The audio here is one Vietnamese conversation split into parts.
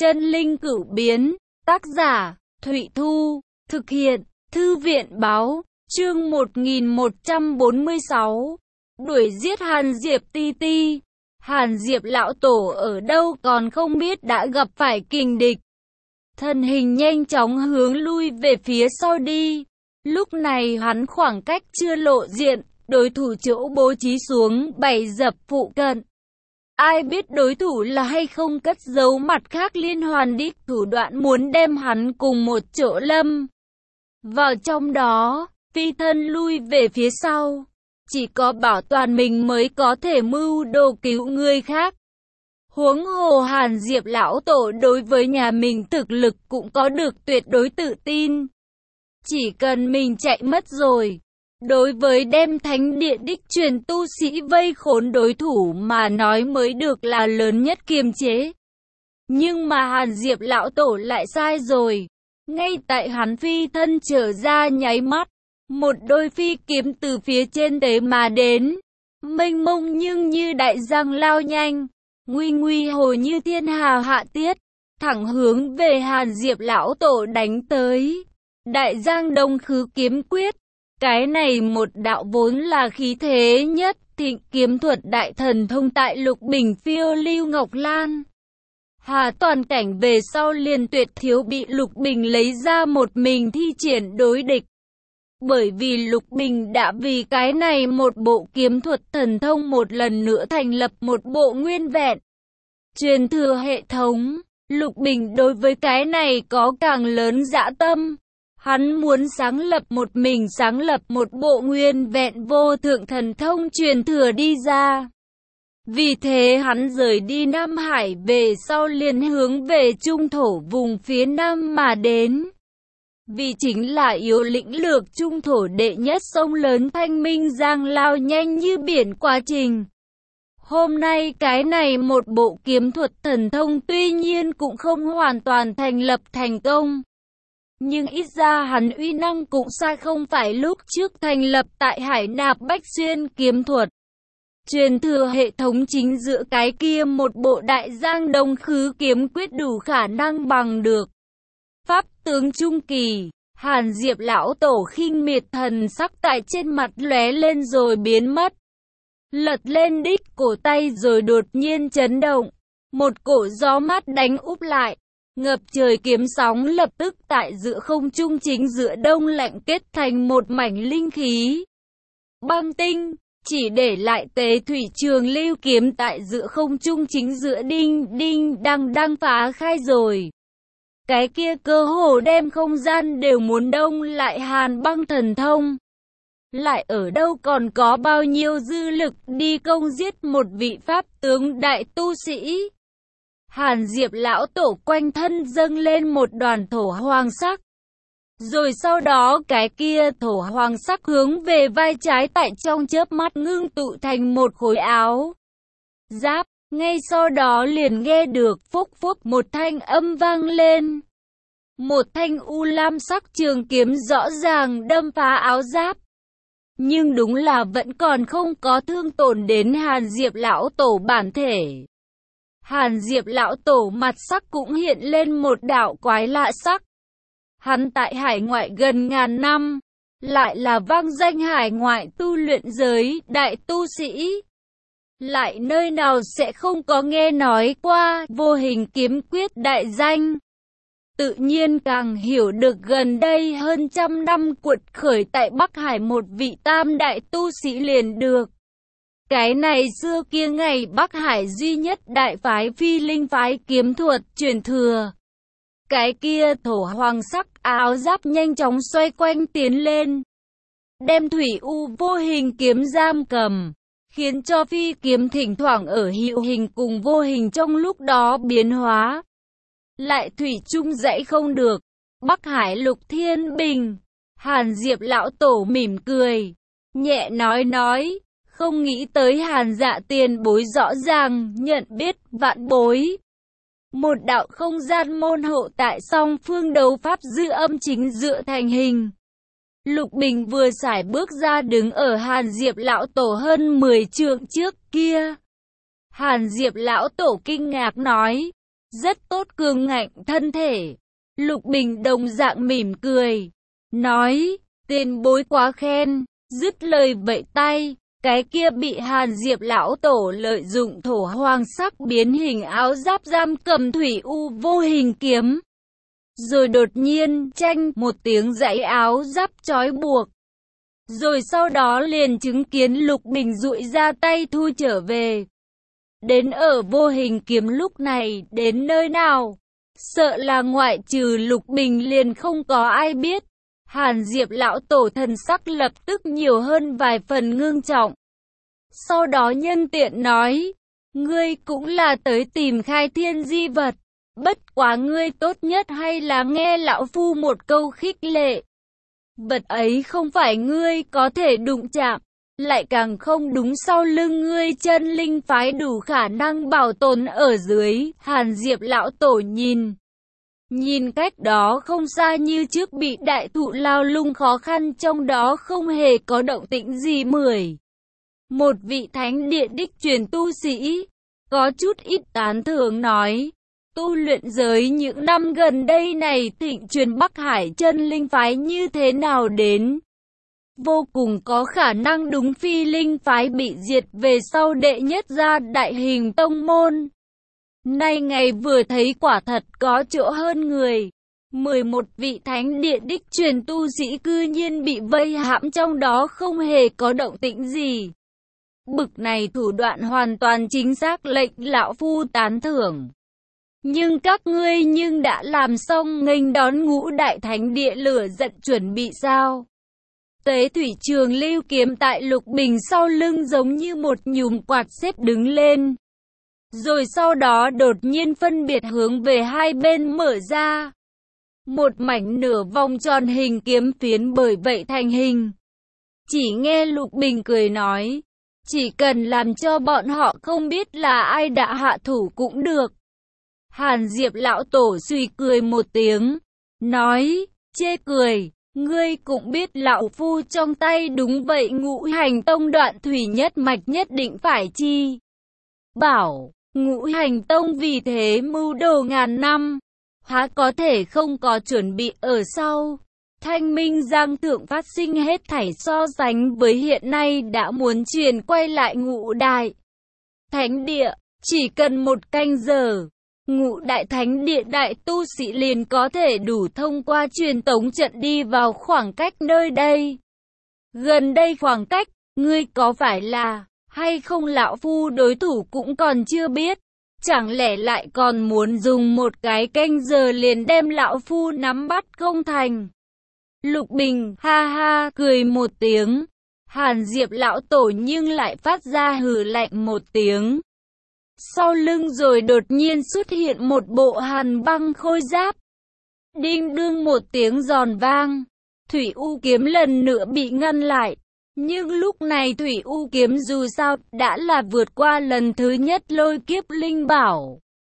Chân linh cửu biến, tác giả, Thụy Thu, thực hiện, Thư viện Báo, chương 1146, đuổi giết Hàn Diệp Ti Ti. Hàn Diệp lão tổ ở đâu còn không biết đã gặp phải kình địch. Thân hình nhanh chóng hướng lui về phía sau đi. Lúc này hắn khoảng cách chưa lộ diện, đối thủ chỗ bố trí xuống bày dập phụ cận. Ai biết đối thủ là hay không cất giấu mặt khác liên hoàn đích thủ đoạn muốn đem hắn cùng một chỗ lâm vào trong đó, phi thân lui về phía sau. Chỉ có bảo toàn mình mới có thể mưu đồ cứu người khác. Huống hồ Hàn Diệp lão tổ đối với nhà mình thực lực cũng có được tuyệt đối tự tin. Chỉ cần mình chạy mất rồi, đối với đem thánh địa đích truyền tu sĩ vây khốn đối thủ mà nói mới được là lớn nhất kiềm chế. Nhưng mà Hàn Diệp lão tổ lại sai rồi. Ngay tại hắn phi thân trở ra nháy mắt, một đôi phi kiếm từ phía trên tế mà đến, mênh mông nhưng như đại giang lao nhanh, nguy nguy hồ như thiên hà hạ tiết, thẳng hướng về Hàn Diệp lão tổ đánh tới. Đại giang đông khứ kiếm quyết, cái này một đạo vốn là khí thế nhất thịnh kiếm thuật đại thần thông tại Lục Bình phiêu lưu Ngọc Lan. Hà toàn cảnh về sau liền tuyệt thiếu bị Lục Bình lấy ra một mình thi triển đối địch. Bởi vì Lục Bình đã vì cái này một bộ kiếm thuật thần thông một lần nữa thành lập một bộ nguyên vẹn truyền thừa hệ thống. Lục Bình đối với cái này có càng lớn dã tâm. Hắn muốn sáng lập một bộ nguyên vẹn vô thượng thần thông truyền thừa đi ra. Vì thế hắn rời đi Nam Hải về sau liền hướng về trung thổ vùng phía Nam mà đến. Vì chính là yếu lĩnh lược trung thổ đệ nhất sông lớn Thanh Minh Giang lao nhanh như biển quá trình. Hôm nay cái này một bộ kiếm thuật thần thông tuy nhiên cũng không hoàn toàn thành lập thành công. Nhưng ít ra hắn uy năng cũng sai không phải lúc trước thành lập tại Hải Nạp Bách Xuyên kiếm thuật. Truyền thừa hệ thống chính giữa cái kia một bộ đại giang đông khứ kiếm quyết đủ khả năng bằng được. Pháp tướng trung kỳ, Hàn Diệp lão tổ khinh miệt thần sắc tại trên mặt lóe lên rồi biến mất. Lật lên đích cổ tay rồi đột nhiên chấn động. Một cổ gió mát đánh úp lại. Ngập trời kiếm sóng lập tức tại giữa không trung chính giữa đông lạnh kết thành một mảnh linh khí băng tinh, chỉ để lại tế thủy trường lưu kiếm tại giữa không trung chính giữa đinh đinh đang phá khai rồi. Cái kia cơ hồ đem không gian đều muốn đông lại hàn băng thần thông. Lại ở đâu còn có bao nhiêu dư lực đi công giết một vị pháp tướng đại tu sĩ. Hàn Diệp lão tổ quanh thân dâng lên một đoàn thổ hoàng sắc. Rồi sau đó cái kia thổ hoàng sắc hướng về vai trái tại trong chớp mắt ngưng tụ thành một khối áo giáp. Ngay sau đó liền nghe được phốc phốc một thanh âm vang lên. Một thanh u lam sắc trường kiếm rõ ràng đâm phá áo giáp. Nhưng đúng là vẫn còn không có thương tổn đến Hàn Diệp lão tổ bản thể. Hàn Diệp lão tổ mặt sắc cũng hiện lên một đạo quái lạ sắc. Hắn tại hải ngoại gần ngàn năm, lại là vang danh hải ngoại tu luyện giới đại tu sĩ. Lại nơi nào sẽ không có nghe nói qua vô hình kiếm quyết đại danh. Tự nhiên càng hiểu được gần đây hơn trăm năm cuột khởi tại Bắc Hải một vị tam đại tu sĩ liền được. Cái này xưa kia ngày Bắc Hải duy nhất đại phái Phi Linh phái kiếm thuật truyền thừa. Cái kia thổ hoàng sắc áo giáp nhanh chóng xoay quanh tiến lên. Đem thủy u vô hình kiếm giam cầm. Khiến cho phi kiếm thỉnh thoảng ở hiệu hình cùng vô hình trong lúc đó biến hóa. Lại thủy chung dãy không được. Bắc Hải Lục Thiên Bình. Hàn Diệp lão tổ mỉm cười. Nhẹ nói. Không nghĩ tới Hàn dạ tiền bối rõ ràng nhận biết vạn bối. Một đạo không gian môn hộ tại song phương đấu pháp dư âm chính dựa thành hình. Lục Bình vừa sải bước ra đứng ở Hàn Diệp lão tổ hơn 10 trượng trước kia. Hàn Diệp lão tổ kinh ngạc nói. rất tốt cường ngạnh thân thể. Lục Bình đồng dạng mỉm cười, nói, tiền bối quá khen, dứt lời vẫy tay. Cái kia bị Hàn Diệp lão tổ lợi dụng thổ hoàng sắc biến hình áo giáp giam cầm thủy u vô hình kiếm. Rồi đột nhiên, chanh một tiếng dãy áo giáp trói buộc. Rồi sau đó liền chứng kiến Lục Bình dụi ra tay thu trở về. Đến ở vô hình kiếm lúc này, đến nơi nào? Sợ là ngoại trừ Lục Bình liền không có ai biết. Hàn Diệp lão tổ thần sắc lập tức nhiều hơn vài phần ngưng trọng. Sau đó nhân tiện nói, ngươi cũng là tới tìm khai thiên di vật. Bất quá ngươi tốt nhất hay là nghe lão phu một câu khích lệ. Vật ấy không phải ngươi có thể đụng chạm, lại càng không đúng sau lưng ngươi chân linh phái đủ khả năng bảo tồn ở dưới. Hàn Diệp lão tổ nhìn cách đó không xa như trước bị đại thụ lao lung khó khăn trong đó không hề có động tĩnh gì. Một vị thánh địa đích truyền tu sĩ, có chút ít tán thưởng nói, tu luyện giới những năm gần đây này thịnh truyền Bắc Hải chân linh phái như thế nào đến. Vô cùng có khả năng đúng phi linh phái bị diệt về sau đệ nhất gia đại hình tông môn. Nay ngày vừa thấy quả thật có chỗ hơn người. 11 vị thánh địa đích truyền tu sĩ cư nhiên bị vây hãm trong đó không hề có động tĩnh gì. Bực này thủ đoạn hoàn toàn chính xác lệnh lão phu tán thưởng. Nhưng các ngươi nhưng đã làm xong nghênh đón ngũ đại thánh địa lửa giận chuẩn bị sao? Tế thủy trường lưu kiếm tại Lục Bình sau lưng giống như một nhùm quạt xếp đứng lên. Rồi sau đó đột nhiên phân biệt hướng về hai bên mở ra. Một mảnh nửa vòng tròn hình kiếm phiến bởi vậy thành hình. Chỉ nghe Lục Bình cười nói, chỉ cần làm cho bọn họ không biết là ai đã hạ thủ cũng được. Hàn Diệp lão tổ suy cười một tiếng, nói, chê cười, ngươi cũng biết lão phu trong tay đúng vậy ngũ hành tông đoạn thủy nhất mạch nhất định phải chi. Bảo, ngũ hành tông vì thế mưu đồ ngàn năm, há có thể không có chuẩn bị ở sau. Thanh Minh Giang thượng phát sinh hết thảy so sánh với hiện nay đã muốn truyền quay lại ngũ đại thánh địa, chỉ cần một canh giờ. Ngũ đại thánh địa đại tu sĩ liền có thể đủ thông qua truyền tống trận đi vào khoảng cách nơi đây. Gần đây khoảng cách, ngươi có phải là, hay không lão phu đối thủ cũng còn chưa biết. Chẳng lẽ lại còn muốn dùng một cái canh giờ liền đem lão phu nắm bắt không thành. Lục Bình ha ha cười một tiếng. Hàn Diệp lão tổ nhưng lại phát ra hừ lạnh một tiếng. Sau lưng rồi đột nhiên xuất hiện một bộ hàn băng khôi giáp. Đinh đương một tiếng giòn vang. Thủy U kiếm lần nữa bị ngăn lại. Nhưng lúc này Thủy U kiếm dù sao đã là vượt qua lần thứ nhất lôi kiếp linh bảo.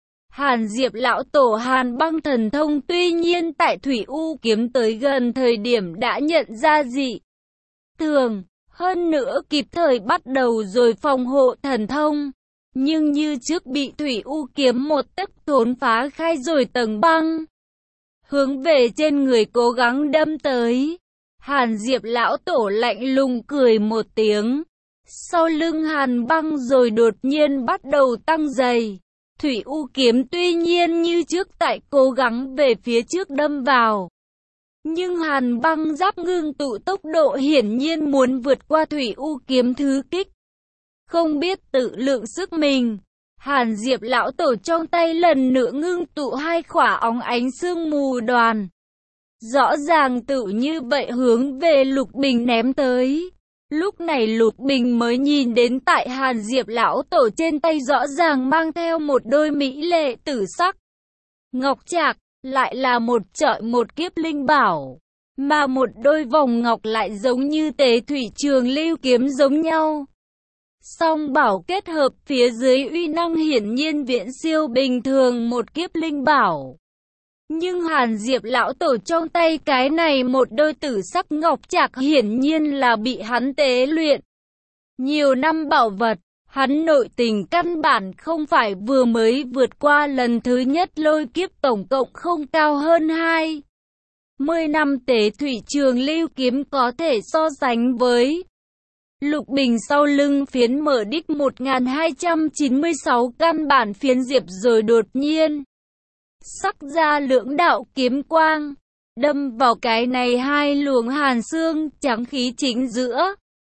Hàn Diệp lão tổ hàn băng thần thông tuy nhiên tại Thủy U kiếm tới gần thời điểm đã nhận ra dị thường. Hơn nữa kịp thời bắt đầu rồi phòng hộ thần thông. Nhưng như trước bị Thủy U kiếm một tấc thốn phá khai rồi tầng băng. Hướng về trên người cố gắng đâm tới. Hàn Diệp lão tổ lạnh lùng cười một tiếng. Sau lưng hàn băng rồi đột nhiên bắt đầu tăng dày. Thủy U kiếm tuy nhiên như trước tại cố gắng về phía trước đâm vào. Nhưng hàn băng giáp ngưng tụ tốc độ hiển nhiên muốn vượt qua Thủy U kiếm thứ kích. Không biết tự lượng sức mình. Hàn Diệp lão tổ trong tay lần nữa ngưng tụ hai khỏa óng ánh sương mù đoàn. Rõ ràng tự như vậy hướng về Lục Bình ném tới. Lúc này Lục Bình mới nhìn đến tại Hàn Diệp lão tổ trên tay rõ ràng mang theo một đôi mỹ lệ tử sắc ngọc trạc, lại là một trọi một kiếp linh bảo, mà một đôi vòng ngọc lại giống như tế thủy trường lưu kiếm giống nhau. Song bảo kết hợp phía dưới uy năng hiển nhiên viễn siêu bình thường một kiếp linh bảo. Nhưng Hàn Diệp lão tổ trong tay cái này một đôi tử sắc ngọc trạc hiển nhiên là bị hắn tế luyện nhiều năm bảo vật, Hắn nội tình căn bản không phải vừa mới vượt qua lần thứ nhất lôi kiếp, tổng cộng không cao hơn 10 năm Tế Thủy Trường Lưu Kiếm có thể so sánh với Lục Bình sau lưng phiến mở đích 1296 căn bản phiến diệp rồi đột nhiên sắc ra lưỡng đạo kiếm quang, đâm vào cái này hai luồng hàn xương trắng khí chính giữa.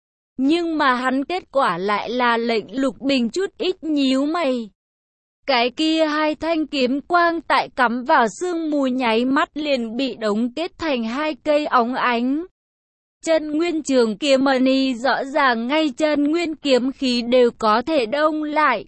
Nhưng mà hắn kết quả lại là lệnh Lục Bình chút ít nhíu mày. Cái kia hai thanh kiếm quang tại cắm vào sương mù nháy mắt liền bị đóng kết thành hai cây óng ánh. Chân nguyên trường kiếm mani rõ ràng ngay chân nguyên kiếm khí đều có thể đông lại.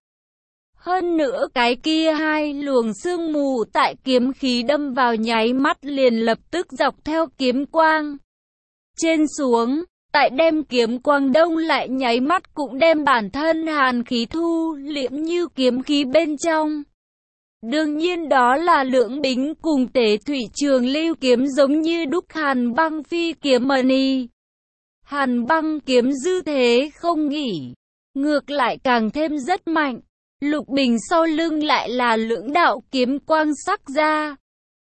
Hơn nữa cái kia hai luồng sương mù tại kiếm khí đâm vào nháy mắt liền lập tức dọc theo kiếm quang trên xuống, tại đem kiếm quang đông lại nháy mắt cũng đem bản thân hàn khí thu liễm như kiếm khí bên trong. Đương nhiên đó là Lưỡng Bính cùng Tế Thủy Trường Lưu Kiếm giống như đúc Hàn Băng Phi kiếm mani. Hàn Băng kiếm dư thế không nghỉ, ngược lại càng thêm rất mạnh. Lục Bình sau lưng lại là lưỡng đạo kiếm quang sắc ra.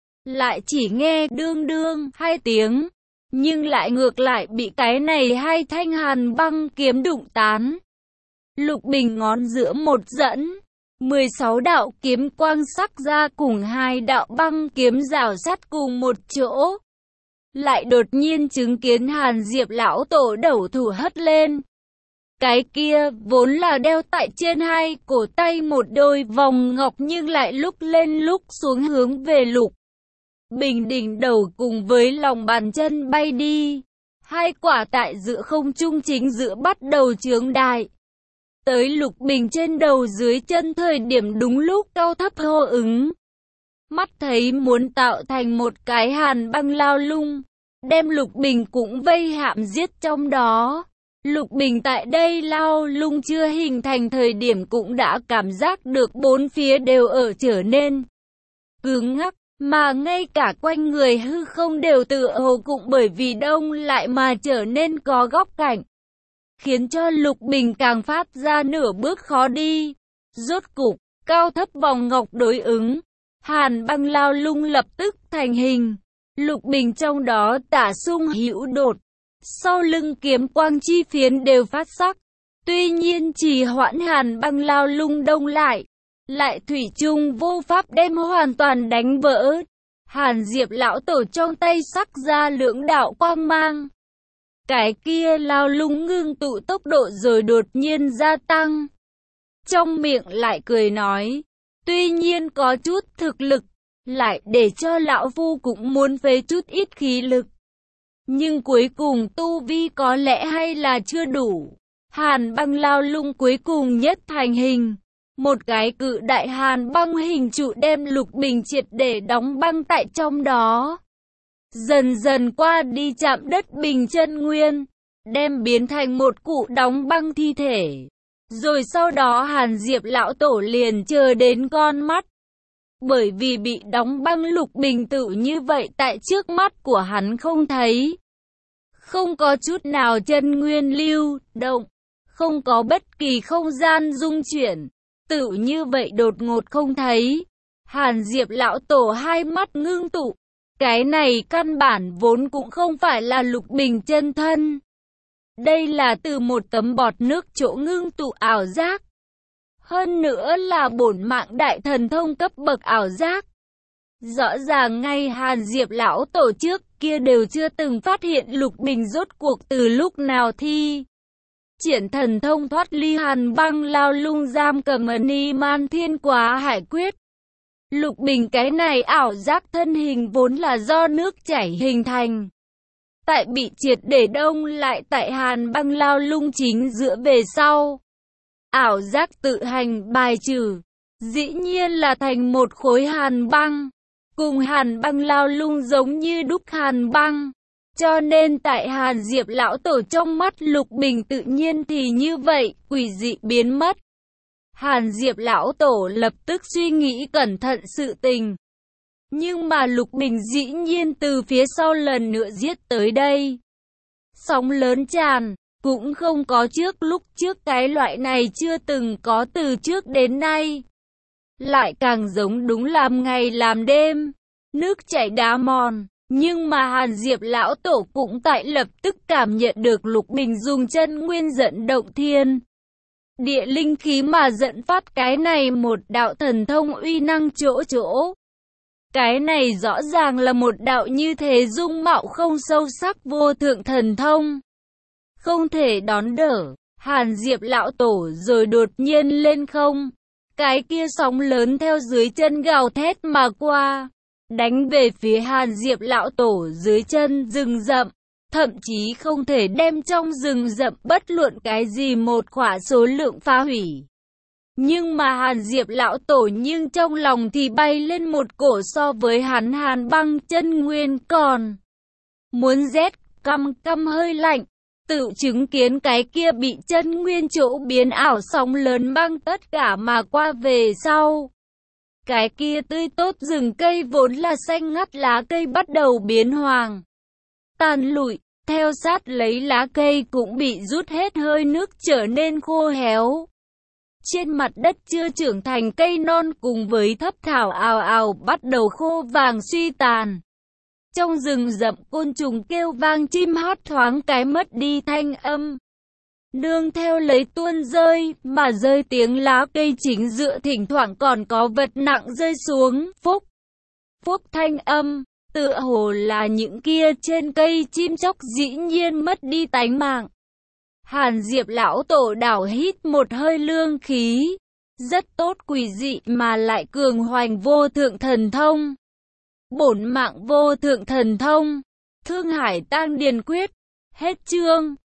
Lại chỉ nghe đương đương hai tiếng, nhưng lại ngược lại bị cái này hai thanh Hàn Băng kiếm đụng tán. Lục Bình ngón giữa một dẫn, 16 đạo kiếm quang sắc ra cùng hai đạo băng kiếm rào sắt cùng một chỗ. Lại đột nhiên chứng kiến Hàn Diệp lão tổ đầu thủ hất lên. Cái kia vốn là đeo tại trên hai cổ tay một đôi vòng ngọc nhưng lại lúc lên lúc xuống hướng về Lục Bình đỉnh đầu cùng với lòng bàn chân bay đi. Hai quả tại giữa không trung chính giữa bắt đầu chướng đại. Tới Lục Bình trên đầu dưới chân thời điểm đúng lúc cao thấp hô ứng. Mắt thấy muốn tạo thành một cái hàn băng lao lung, đem Lục Bình cũng vây hãm giết trong đó. Lục Bình tại đây lao lung chưa hình thành thời điểm cũng đã cảm giác được bốn phía đều ở trở nên cứng ngắc, mà ngay cả quanh người hư không đều tựa hồ cũng bởi vì đông lại mà trở nên có góc cạnh, khiến cho Lục Bình càng phát ra nửa bước khó đi. Rốt cục, cao thấp vòng ngọc đối ứng, hàn băng lao lung lập tức thành hình. Lục Bình trong đó tả sung hữu đột, sau lưng kiếm quang chi phiến đều phát sắc. Tuy nhiên trì hoãn hàn băng lao lung đông lại thủy chung vô pháp đem hoàn toàn đánh vỡ. Hàn Diệp lão tổ trong tay sắc ra lưỡng đạo quang mang. Cái kia lao lung ngưng tụ tốc độ rồi đột nhiên gia tăng. Trong miệng lại cười nói, tuy nhiên có chút thực lực, lại để cho lão phu cũng muốn phế chút ít khí lực. Nhưng cuối cùng tu vi có lẽ hay là chưa đủ. Hàn băng lao lung cuối cùng nhất thành hình. Một cái cự đại hàn băng hình trụ đem Lục Bình triệt để đóng băng tại trong đó. Dần dần qua đi chạm đất bình chân nguyên, đem biến thành một cụ đóng băng thi thể. Rồi sau đó Hàn Diệp lão tổ liền chờ đến con mắt. Bởi vì bị đóng băng Lục Bình tự như vậy tại trước mắt của hắn không thấy. Không có chút nào chân nguyên lưu động, không có bất kỳ không gian dung chuyển, tự như vậy đột ngột không thấy. Hàn Diệp lão tổ hai mắt ngưng tụ, cái này căn bản vốn cũng không phải là Lục Bình chân thân. Đây là từ một tấm bọt nước chỗ ngưng tụ ảo giác. Hơn nữa là bổn mạng đại thần thông cấp bậc ảo giác. Rõ ràng ngay Hàn Diệp lão tổ trước kia đều chưa từng phát hiện Lục Bình rốt cuộc từ lúc nào thi triển thần thông thoát ly hàn băng lao lung giam cầm ni man thiên quá hải quyết. Lục Bình cái này ảo giác thân hình vốn là do nước chảy hình thành. Tại bị triệt để đông lại tại hàn băng lao lung chính giữa về sau. Ảo giác tự hành bài trừ, dĩ nhiên là thành một khối hàn băng. Cùng hàn băng lao lung giống như đúc hàn băng. Cho nên tại Hàn Diệp lão tổ trong mắt Lục Bình tự nhiên thì như vậy, quỷ dị biến mất. Hàn Diệp lão tổ lập tức suy nghĩ cẩn thận sự tình. Nhưng mà Lục Bình dĩ nhiên từ phía sau lần nữa giết tới đây. Sóng lớn tràn, cũng không có trước, lúc trước cái loại này chưa từng có từ trước đến nay. Lại càng giống đúng làm ngày làm đêm, nước chảy đá mòn. Nhưng mà Hàn Diệp lão tổ cũng tại lập tức cảm nhận được Lục Bình dùng chân nguyên dẫn động thiên địa linh khí mà dẫn phát cái này một đạo thần thông uy năng chỗ chỗ. Cái này rõ ràng là một đạo như thế dung mạo không sâu sắc vô thượng thần thông. Không thể đón đỡ, Hàn Diệp lão tổ rồi đột nhiên lên không. Cái kia sóng lớn theo dưới chân gào thét mà qua, đánh về phía Hàn Diệp lão tổ dưới chân rừng rậm. Thậm chí không thể đem trong rừng rậm bất luận cái gì một khỏa số lượng phá hủy. Nhưng mà Hàn Diệp lão tổ nhưng trong lòng thì bay lên một cổ so với hắn hàn băng chân nguyên còn muốn rét căm căm hơi lạnh. Tự chứng kiến cái kia bị chân nguyên chỗ biến ảo sóng lớn băng tất cả mà qua về sau. Cái kia tươi tốt rừng cây vốn là xanh ngắt lá cây bắt đầu biến hoàng, tàn lụi, theo sát lấy lá cây cũng bị rút hết hơi nước trở nên khô héo. Trên mặt đất chưa trưởng thành cây non cùng với thấp thảo ào ào bắt đầu khô vàng suy tàn. Trong rừng rậm côn trùng kêu vang chim hót thoáng cái mất đi thanh âm. Nương theo lấy tuôn rơi, mà rơi tiếng lá cây chính giữa thỉnh thoảng còn có vật nặng rơi xuống, phúc, phúc thanh âm, tựa hồ là những kia trên cây chim chóc dĩ nhiên mất đi tánh mạng. Hàn Diệp lão tổ đảo hít một hơi lương khí, rất tốt quỷ dị mà lại cường hoành vô thượng thần thông. Bổn mạng vô thượng thần thông, Thương Hải Tang Điền Quyết, hết chương.